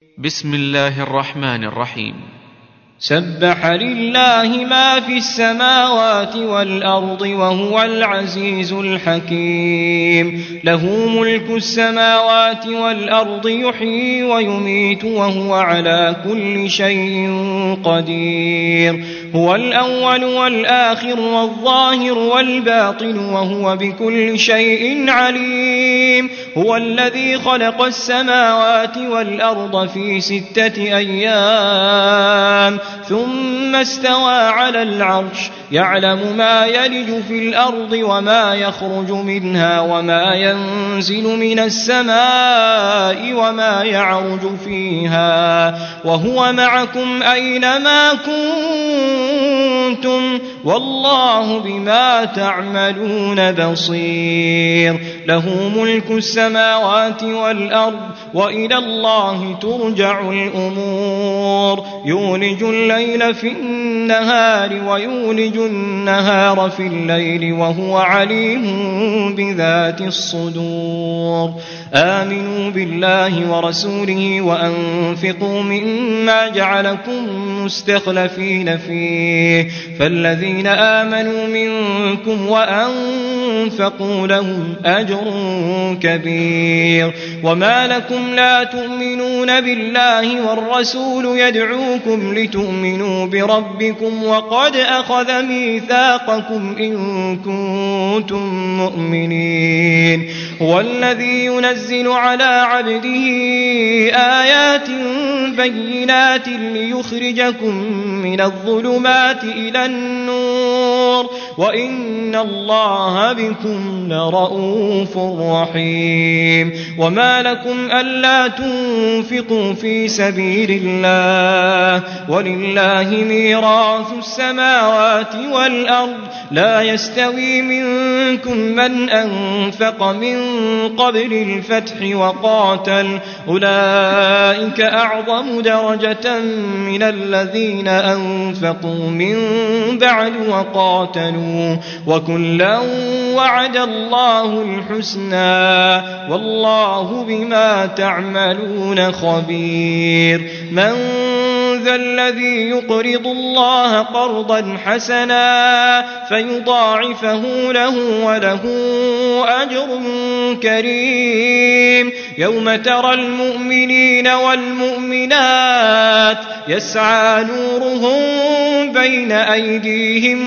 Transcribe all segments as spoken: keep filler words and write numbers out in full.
بسم الله الرحمن الرحيم. سبح لله ما في السماوات والأرض وهو العزيز الحكيم. له ملك السماوات والأرض يحيي ويميت وهو على كل شيء قدير. هو الأول والآخر والظاهر والباطن وهو بكل شيء عليم. هو الذي خلق السماوات والأرض في ستة أيام ثم استوى على العرش يعلم ما يلج في الأرض وما يخرج منها وما ينزل من السماء وما يعرج فيها وهو معكم أينما كنتم والله بما تعملون بصير. له ملك السماوات والأرض وإلى الله ترجع الأمور. يولج الليل في النهار ويولج النهار في الليل وهو عليم بذات الصدور. آمنوا بالله ورسوله وأنفقوا مما جعلكم مستخلفين فيه فالذين آمنوا منكم وأنفقوا لهم أجر كبير. وما لكم لا تؤمنون بالله والرسول يدعوكم لتؤمنوا بربكم وقد أخذ ميثاقكم إن كنتم مؤمنين. هو الذي ينزل على عبده آيات بينات ليخرجكم من الظلمات إلى النور وإن الله بكم لرؤوف رحيم. وما لكم ألا تنفقوا في سبيل الله ولله ميراث السماوات والأرض لا يستوي منكم من أنفق من قبل الفتح وقاتل أولئك أعظم درجة من الذين أنفقوا من بعد وقاتلوا وكلا وعد الله الحسنى والله بما تعملون خبير. من ذا الذي يقرض الله قرضا حسنا فيضاعفه له وله أجر كريم. يوم ترى المؤمنين والمؤمنات يسعى نورهم بين أيديهم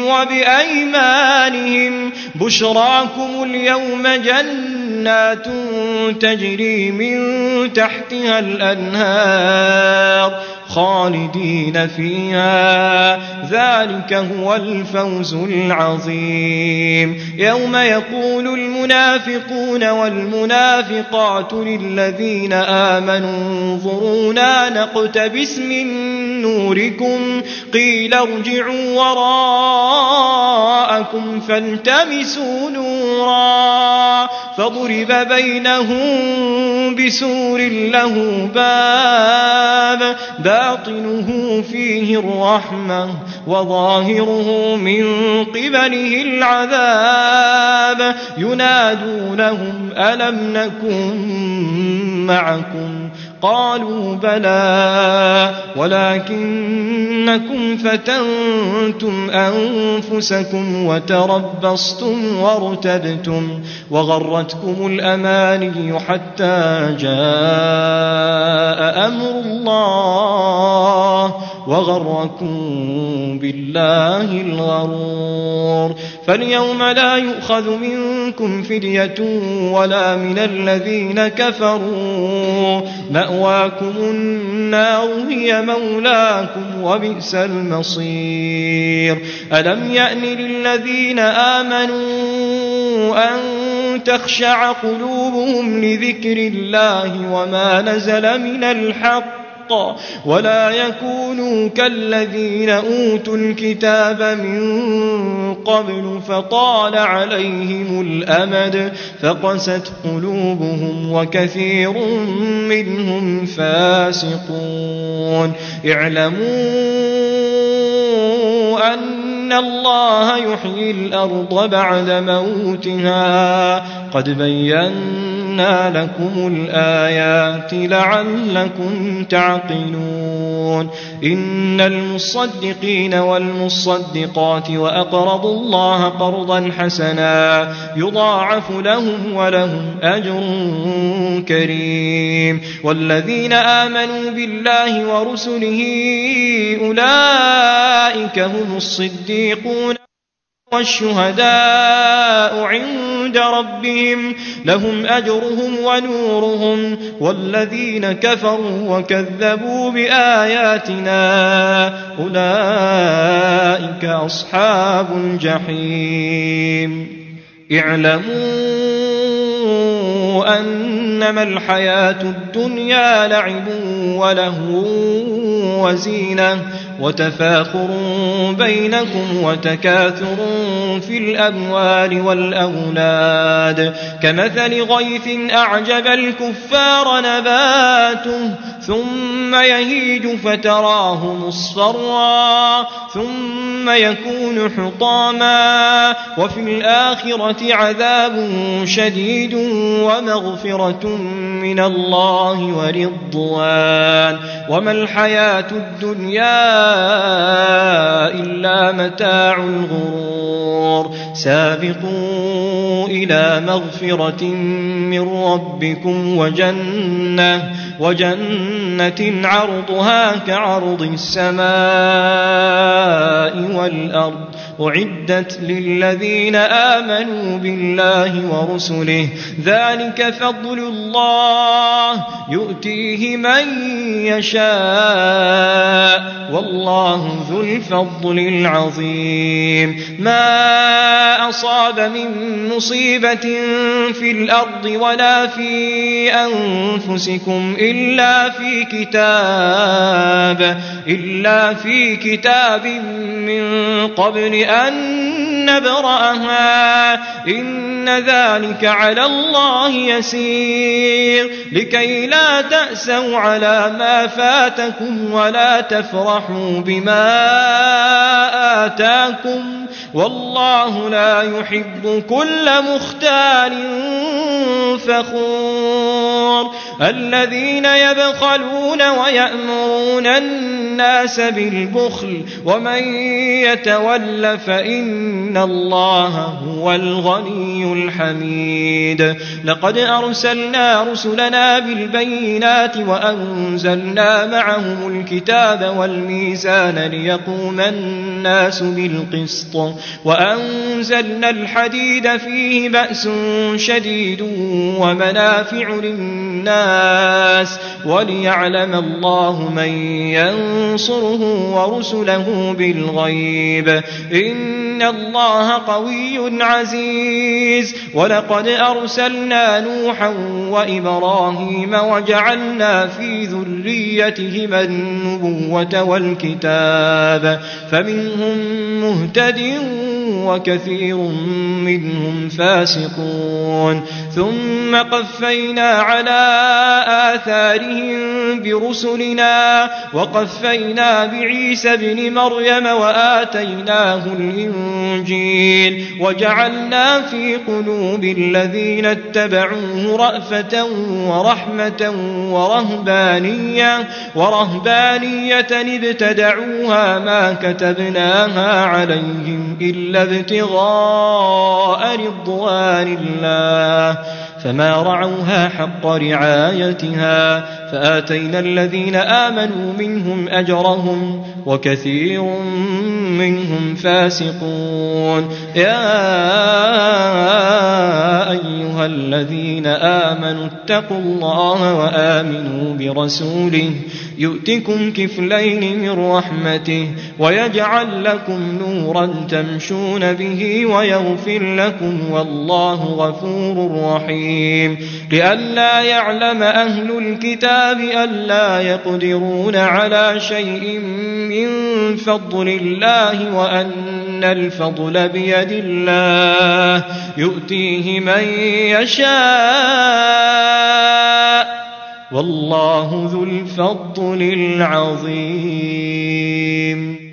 وبأيمانهم بشراكم اليوم جنات تجري من تحتها الأنهار خالدين فيها ذلك هو الفوز العظيم. يوم يقول المنافقون والمنافقات للذين آمنوا انظرونا نقتبس من نوركم قيل ارجعوا وراءكم فالتمسوا نورا فضرب بينهم بسور له باب باطنه فيه الرحمة وظاهره من قبله العذاب ينادونهم ألم نكن معكم قالوا بلى ولكنكم فتنتم أنفسكم وتربصتم وارتبتم وغرتكم الأماني حتى جاء أمر الله وغركم بالله الغرور. فاليوم لا يؤخذ منكم فدية ولا من الذين كفروا مأواكم النار هي مولاكم وبئس المصير. ألم يأن للذين آمنوا أن تخشع قلوبهم لذكر الله وما نزل من الحق ولا يكونوا كالذين أوتوا الكتاب من قبل فطال عليهم الأمد فقست قلوبهم وكثير منهم فاسقون. اعلموا أن الله يحيي الأرض بعد موتها قد بينا فصلنا لكم الآيات لعلكم تعقلون إن المصدقين والمصدقات وأقرضوا الله قرضا حسنا يضاعف لهم ولهم أجر كريم والذين آمنوا بالله ورسله أولئك هم الصديقون والشهداء عند ربهم لهم أجرهم ونورهم والذين كفروا وكذبوا بآياتنا أولئك أصحاب الجحيم اعلموا أنما الحياة الدنيا لعب ولهو وزينة وتفاخر بينكم وتكاثر في الأموال والأولاد كمثل غيث أعجب الكفار نباته ثم يهيج فتراه مصفرا ثم يكون حطاما وفي الآخرة عذاب شديد ومغفرة من الله ورضوان وما الحياة الدنيا إلا متاع الغرور سابقوا إلى مغفرة من ربكم وجنة وجنة عرضها كعرض السماء والأرض أعدت للذين آمنوا بالله ورسله ذلك فضل الله يؤتيه من يشاء والله ذو الفضل العظيم ما أصاب من مصيبة في الأرض ولا في أنفسكم إلا في كتاب إلا في كتاب من قبل أن نبرأها إن ذلك على الله يسير لكي لا تأسوا على ما فاتكم ولا تفرحوا بما آتاكم والله لا يحب كل مختال فخور الذين يبخلون ويأمرون الناس بالبخل ومن يتول فإن الله هو الغني الحميد لقد أرسلنا رسلنا بالبينات وأنزلنا معهم الكتاب والميزان ليقوم الناس بالقسط وأنزلنا الحديد فيه بأس شديد ومنافع للناس وليعلم الله من ينصره ورسله بالغيب إن الله قوي عزيز ولقد أرسلنا نوحا وإبراهيم وجعلنا في ذريتهما النبوة والكتاب فمنهم مهتد وكثير منهم فاسقون ثم قفينا على آثارهم برسلنا وقفينا بعيسى ابن مريم وآتيناه الإنجيل وجعلنا في قلوب الذين اتبعوه رأفة ورحمة ورهبانية ورهبانية ابتدعوها ما كتبناها عليهم إلا ابتغاء رضوان الله فما رعوها حق رعايتها فآتينا الذين آمنوا منهم أجرهم وكثير منهم فاسقون يا أيها الذين آمنوا اتقوا الله وآمنوا برسوله يؤتكم كفلين من رحمته ويجعل لكم نورا تمشون به ويغفر لكم والله غفور رحيم لئلا يعلم أهل الكتاب ألا يقدرون على شيء من فضل الله وأن الفضل بيد الله يؤتيه من يشاء والله ذو الفضل العظيم.